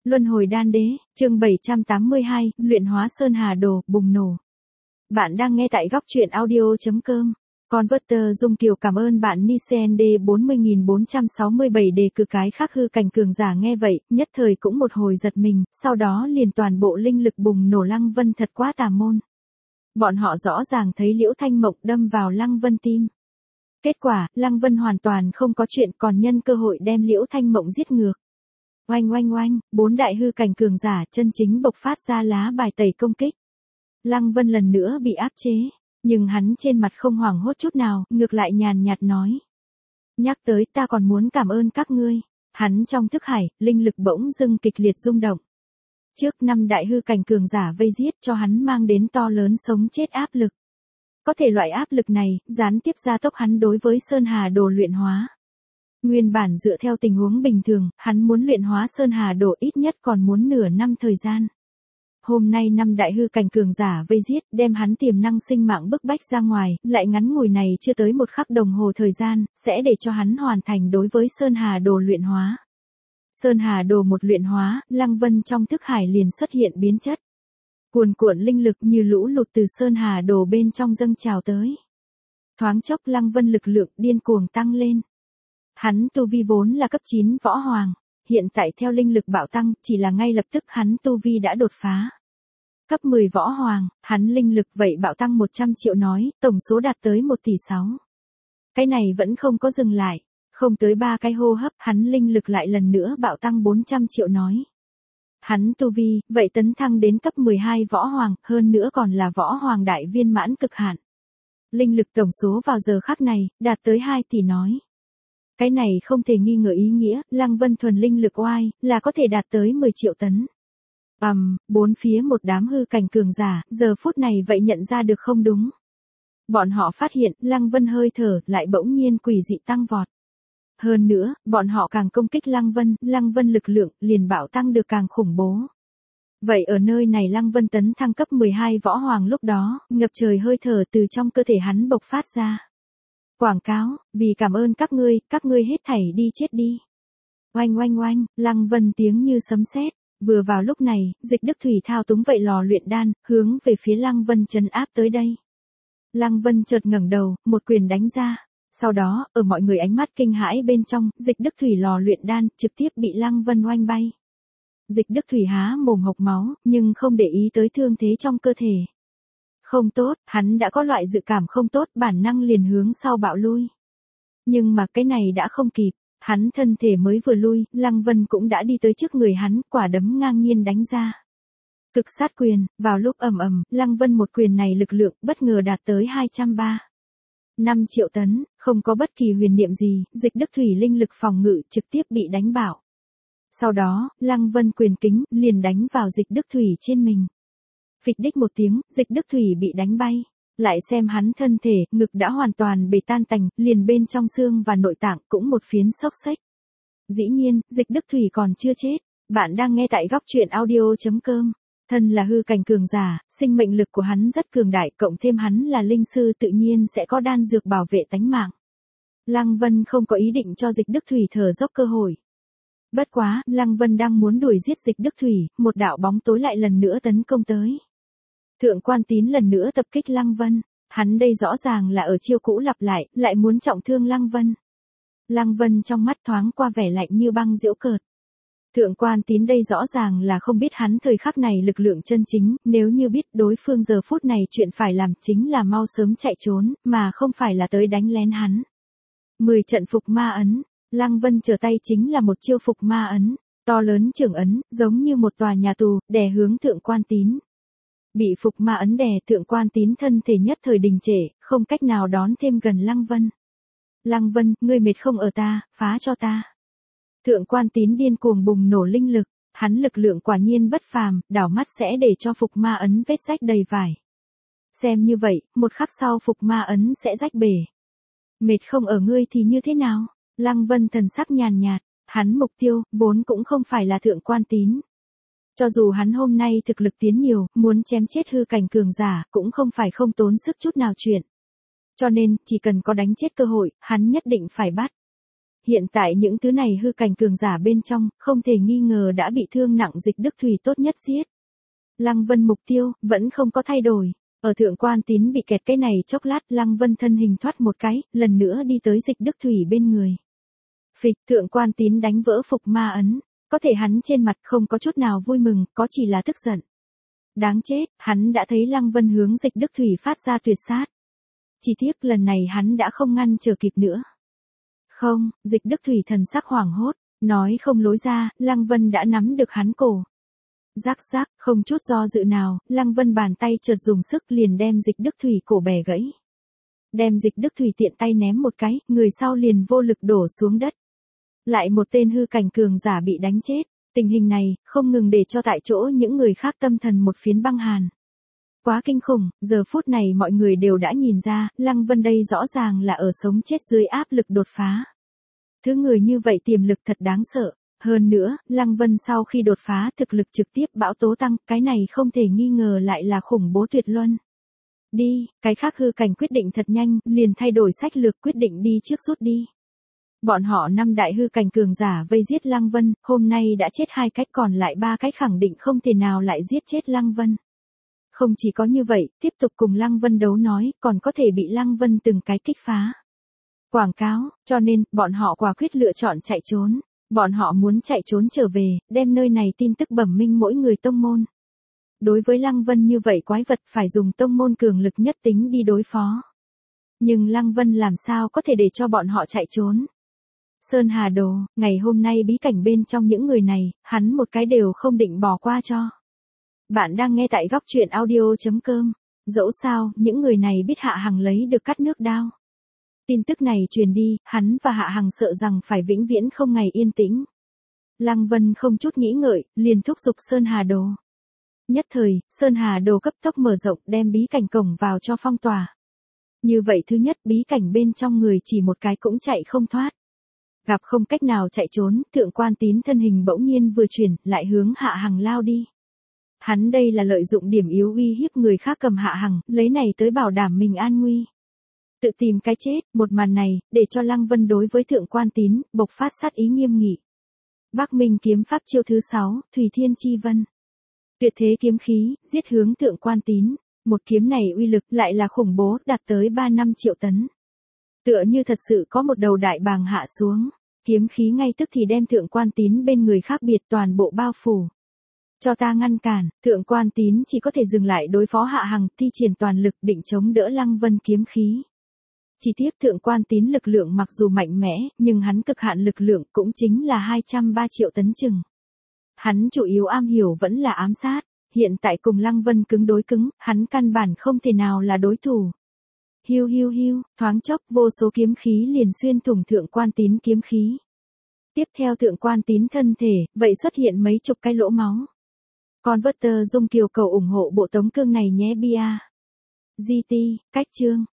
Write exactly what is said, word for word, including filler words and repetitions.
Luân hồi đan đế, chương bảy trăm tám mươi hai, luyện hóa Sơn Hà Đồ, bùng nổ. Bạn đang nghe tại góc truyện audio chấm com. Converter Dung Kiều cảm ơn bạn Nisend bốn mươi nghìn bốn trăm sáu mươi bảy đề cử cái khác hư cảnh cường giả nghe vậy, nhất thời cũng một hồi giật mình, sau đó liền toàn bộ linh lực bùng nổ Lăng Vân thật quá tà môn. Bọn họ rõ ràng thấy Liễu Thanh Mộng đâm vào Lăng Vân tim. Kết quả, Lăng Vân hoàn toàn không có chuyện còn nhân cơ hội đem Liễu Thanh Mộng giết ngược. Oanh oanh oanh, bốn đại hư cảnh cường giả chân chính bộc phát ra lá bài tẩy công kích. Lăng Vân lần nữa bị áp chế, nhưng hắn trên mặt không hoảng hốt chút nào, ngược lại nhàn nhạt nói. Nhắc tới ta còn muốn cảm ơn các ngươi. Hắn trong thức hải, linh lực bỗng dưng kịch liệt rung động. Trước năm đại hư cảnh cường giả vây giết cho hắn mang đến to lớn sống chết áp lực. Có thể loại áp lực này, gián tiếp gia tốc hắn đối với Sơn Hà Đồ luyện hóa. Nguyên bản dựa theo tình huống bình thường, hắn muốn luyện hóa Sơn Hà Đồ ít nhất còn muốn nửa năm thời gian. Hôm nay năm đại hư cảnh cường giả vây giết, đem hắn tiềm năng sinh mạng bức bách ra ngoài, lại ngắn ngủi này chưa tới một khắc đồng hồ thời gian, sẽ để cho hắn hoàn thành đối với Sơn Hà Đồ luyện hóa. Sơn Hà Đồ một luyện hóa, Lăng Vân trong thức hải liền xuất hiện biến chất. Cuồn cuộn linh lực như lũ lụt từ Sơn Hà Đồ bên trong dâng trào tới. Thoáng chốc Lăng Vân lực lượng điên cuồng tăng lên. Hắn tu vi vốn là cấp chín võ hoàng, hiện tại theo linh lực bạo tăng, chỉ là ngay lập tức hắn tu vi đã đột phá. Cấp mười võ hoàng, hắn linh lực vậy bạo tăng một trăm triệu nói, tổng số đạt tới một tỷ sáu. Cái này vẫn không có dừng lại, không tới ba cái hô hấp, hắn linh lực lại lần nữa bạo tăng bốn trăm triệu nói. Hắn tu vi, vậy tấn thăng đến cấp mười hai võ hoàng, hơn nữa còn là võ hoàng đại viên mãn cực hạn. Linh lực tổng số vào giờ khắc này, đạt tới hai tỷ nói. Cái này không thể nghi ngờ ý nghĩa, Lăng Vân thuần linh lực oai, là có thể đạt tới mười triệu tấn. Ầm, um, bốn phía một đám hư cảnh cường giả, giờ phút này vậy nhận ra được không đúng. Bọn họ phát hiện, Lăng Vân hơi thở, lại bỗng nhiên quỷ dị tăng vọt. Hơn nữa, bọn họ càng công kích Lăng Vân, Lăng Vân lực lượng, liền bạo tăng được càng khủng bố. Vậy ở nơi này Lăng Vân tấn thăng cấp mười hai võ hoàng lúc đó, ngập trời hơi thở từ trong cơ thể hắn bộc phát ra. Quảng cáo, vì cảm ơn các ngươi, các ngươi hết thảy đi chết đi. Oanh oanh oanh, Lăng Vân tiếng như sấm sét. Vừa vào lúc này, Dịch Đức Thủy thao túng vậy lò luyện đan, hướng về phía Lăng Vân trấn áp tới đây. Lăng Vân chợt ngẩng đầu, một quyền đánh ra. Sau đó, ở mọi người ánh mắt kinh hãi bên trong, Dịch Đức Thủy lò luyện đan, trực tiếp bị Lăng Vân oanh bay. Dịch Đức Thủy há mồm hộc máu, nhưng không để ý tới thương thế trong cơ thể. Không tốt, hắn đã có loại dự cảm không tốt, bản năng liền hướng sau bạo lui. Nhưng mà cái này đã không kịp, hắn thân thể mới vừa lui, Lăng Vân cũng đã đi tới trước người hắn, quả đấm ngang nhiên đánh ra. Cực sát quyền, vào lúc ầm ầm, Lăng Vân một quyền này lực lượng bất ngờ đạt tới hai trăm ba mươi lăm triệu tấn, không có bất kỳ huyền niệm gì, Dịch Đức Thủy linh lực phòng ngự trực tiếp bị đánh bạo. Sau đó, Lăng Vân quyền kính liền đánh vào Dịch Đức Thủy trên mình. Phịch đích một tiếng, Dịch Đức Thủy bị đánh bay. Lại xem hắn thân thể, ngực đã hoàn toàn bể tan tành, liền bên trong xương và nội tạng cũng một phiến xốc xếch. Dĩ nhiên, Dịch Đức Thủy còn chưa chết. Bạn đang nghe tại góc truyện audio chấm com. Thân là hư cảnh cường giả, sinh mệnh lực của hắn rất cường đại, cộng thêm hắn là linh sư tự nhiên sẽ có đan dược bảo vệ tánh mạng. Lăng Vân không có ý định cho Dịch Đức Thủy thở dốc cơ hội. Bất quá, Lăng Vân đang muốn đuổi giết Dịch Đức Thủy, một đạo bóng tối lại lần nữa tấn công tới. Thượng Quan Tín lần nữa tập kích Lăng Vân, hắn đây rõ ràng là ở chiêu cũ lặp lại, lại muốn trọng thương Lăng Vân. Lăng Vân trong mắt thoáng qua vẻ lạnh như băng giễu cợt. Thượng Quan Tín đây rõ ràng là không biết hắn thời khắc này lực lượng chân chính, nếu như biết đối phương giờ phút này chuyện phải làm chính là mau sớm chạy trốn, mà không phải là tới đánh lén hắn. Mười trận phục ma ấn, Lăng Vân trở tay chính là một chiêu phục ma ấn, to lớn trường ấn, giống như một tòa nhà tù, đè hướng Thượng Quan Tín. Bị phục ma ấn đè, Thượng Quan Tín thân thể nhất thời đình trệ, không cách nào đón thêm gần Lăng Vân. Lăng Vân, ngươi mệt không ở ta, phá cho ta. Thượng Quan Tín điên cuồng bùng nổ linh lực, hắn lực lượng quả nhiên bất phàm, đảo mắt sẽ để cho phục ma ấn vết rách đầy vải. Xem như vậy, một khắc sau phục ma ấn sẽ rách bể. Mệt không ở ngươi thì như thế nào? Lăng Vân thần sắc nhàn nhạt, hắn mục tiêu, vốn cũng không phải là Thượng Quan Tín. Cho dù hắn hôm nay thực lực tiến nhiều, muốn chém chết hư cảnh cường giả, cũng không phải không tốn sức chút nào chuyện. Cho nên, chỉ cần có đánh chết cơ hội, hắn nhất định phải bắt. Hiện tại những thứ này hư cảnh cường giả bên trong, không thể nghi ngờ đã bị thương nặng Dịch Đức Thủy tốt nhất giết. Lăng Vân mục tiêu, vẫn không có thay đổi. Ở Thượng Quan Tín bị kẹt cái này chốc lát, Lăng Vân thân hình thoát một cái, lần nữa đi tới Dịch Đức Thủy bên người. Phịch, Thượng Quan Tín đánh vỡ phục ma ấn. Có thể hắn trên mặt không có chút nào vui mừng, có chỉ là tức giận. Đáng chết, hắn đã thấy Lăng Vân hướng Dịch Đức Thủy phát ra tuyệt sát. Chỉ tiếc lần này hắn đã không ngăn chờ kịp nữa. Không, Dịch Đức Thủy thần sắc hoảng hốt, nói không lối ra, Lăng Vân đã nắm được hắn cổ. Rắc rắc, không chút do dự nào, Lăng Vân bàn tay chợt dùng sức liền đem Dịch Đức Thủy cổ bẻ gãy. Đem Dịch Đức Thủy tiện tay ném một cái, người sau liền vô lực đổ xuống đất. Lại một tên hư cảnh cường giả bị đánh chết, tình hình này, không ngừng để cho tại chỗ những người khác tâm thần một phiến băng hàn. Quá kinh khủng, giờ phút này mọi người đều đã nhìn ra, Lăng Vân đây rõ ràng là ở sống chết dưới áp lực đột phá. Thứ người như vậy tiềm lực thật đáng sợ. Hơn nữa, Lăng Vân sau khi đột phá thực lực trực tiếp bão tố tăng, cái này không thể nghi ngờ lại là khủng bố tuyệt luân. Đi, cái khác hư cảnh quyết định thật nhanh, liền thay đổi sách lược quyết định đi trước rút đi. Bọn họ năm đại hư cảnh cường giả vây giết Lăng Vân, hôm nay đã chết hai cách còn lại ba cách khẳng định không thể nào lại giết chết Lăng Vân. Không chỉ có như vậy, tiếp tục cùng Lăng Vân đấu nói, còn có thể bị Lăng Vân từng cái kích phá. Quảng cáo, cho nên, bọn họ quả quyết lựa chọn chạy trốn. Bọn họ muốn chạy trốn trở về, đem nơi này tin tức bẩm minh mỗi người tông môn. Đối với Lăng Vân như vậy quái vật phải dùng tông môn cường lực nhất tính đi đối phó. Nhưng Lăng Vân làm sao có thể để cho bọn họ chạy trốn. Sơn Hà Đồ, ngày hôm nay bí cảnh bên trong những người này, hắn một cái đều không định bỏ qua cho. Bạn đang nghe tại góc truyện audio chấm com. Dẫu sao, những người này biết Hạ Hằng lấy được cắt nước đao. Tin tức này truyền đi, hắn và Hạ Hằng sợ rằng phải vĩnh viễn không ngày yên tĩnh. Lăng Vân không chút nghĩ ngợi, liền thúc giục Sơn Hà Đồ. Nhất thời, Sơn Hà Đồ cấp tốc mở rộng đem bí cảnh cổng vào cho phong tỏa. Như vậy thứ nhất bí cảnh bên trong người chỉ một cái cũng chạy không thoát. Gặp không cách nào chạy trốn, Thượng Quan Tín thân hình bỗng nhiên vừa chuyển, lại hướng Hạ Hằng lao đi. Hắn đây là lợi dụng điểm yếu uy hiếp người khác cầm Hạ Hằng, lấy này tới bảo đảm mình an nguy. Tự tìm cái chết, một màn này, để cho Lăng Vân đối với Thượng Quan Tín, bộc phát sát ý nghiêm nghị. Bắc Minh kiếm pháp chiêu thứ sáu, Thủy Thiên Chi Vân. Tuyệt thế kiếm khí, giết hướng Thượng Quan Tín, một kiếm này uy lực lại là khủng bố, đạt tới ba năm triệu tấn. Tựa như thật sự có một đầu đại bàng hạ xuống, kiếm khí ngay tức thì đem Thượng Quan Tín bên người khác biệt toàn bộ bao phủ. Cho ta ngăn cản, Thượng Quan Tín chỉ có thể dừng lại đối phó Hạ Hằng, thi triển toàn lực định chống đỡ Lăng Vân kiếm khí. Chỉ tiếc Thượng Quan Tín lực lượng mặc dù mạnh mẽ, nhưng hắn cực hạn lực lượng cũng chính là hai trăm ba triệu tấn chừng. Hắn chủ yếu am hiểu vẫn là ám sát, hiện tại cùng Lăng Vân cứng đối cứng, hắn căn bản không thể nào là đối thủ. Hiu hiu hiu, thoáng chốc vô số kiếm khí liền xuyên thủng Thượng Quan Tín kiếm khí. Tiếp theo Thượng Quan Tín thân thể, vậy xuất hiện mấy chục cái lỗ máu. Converter Dung Kiều cầu ủng hộ bộ tống cương này nhé bia. giê tê, cách chương.